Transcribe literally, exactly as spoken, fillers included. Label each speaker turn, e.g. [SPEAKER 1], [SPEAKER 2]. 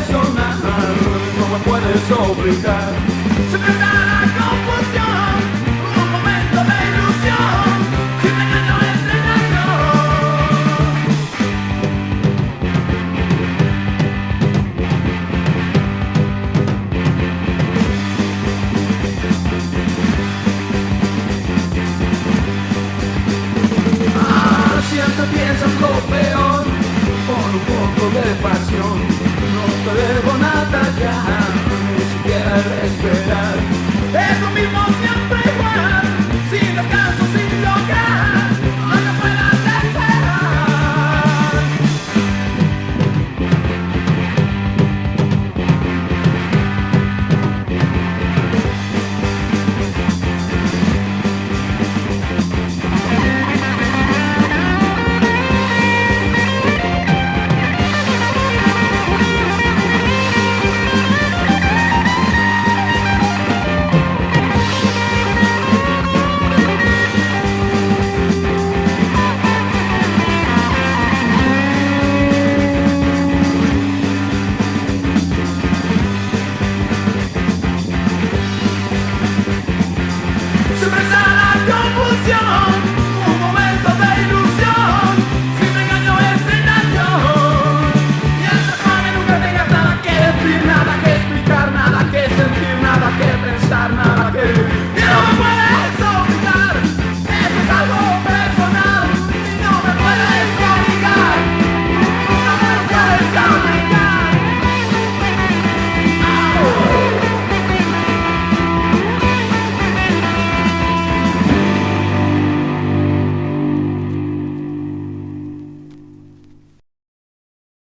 [SPEAKER 1] sonar, no me puedes obligar. Se empieza la confusión, un momento de ilusión, si me engaño entre engaño. Ah, siempre piensas lo peor, con un poco de pasión.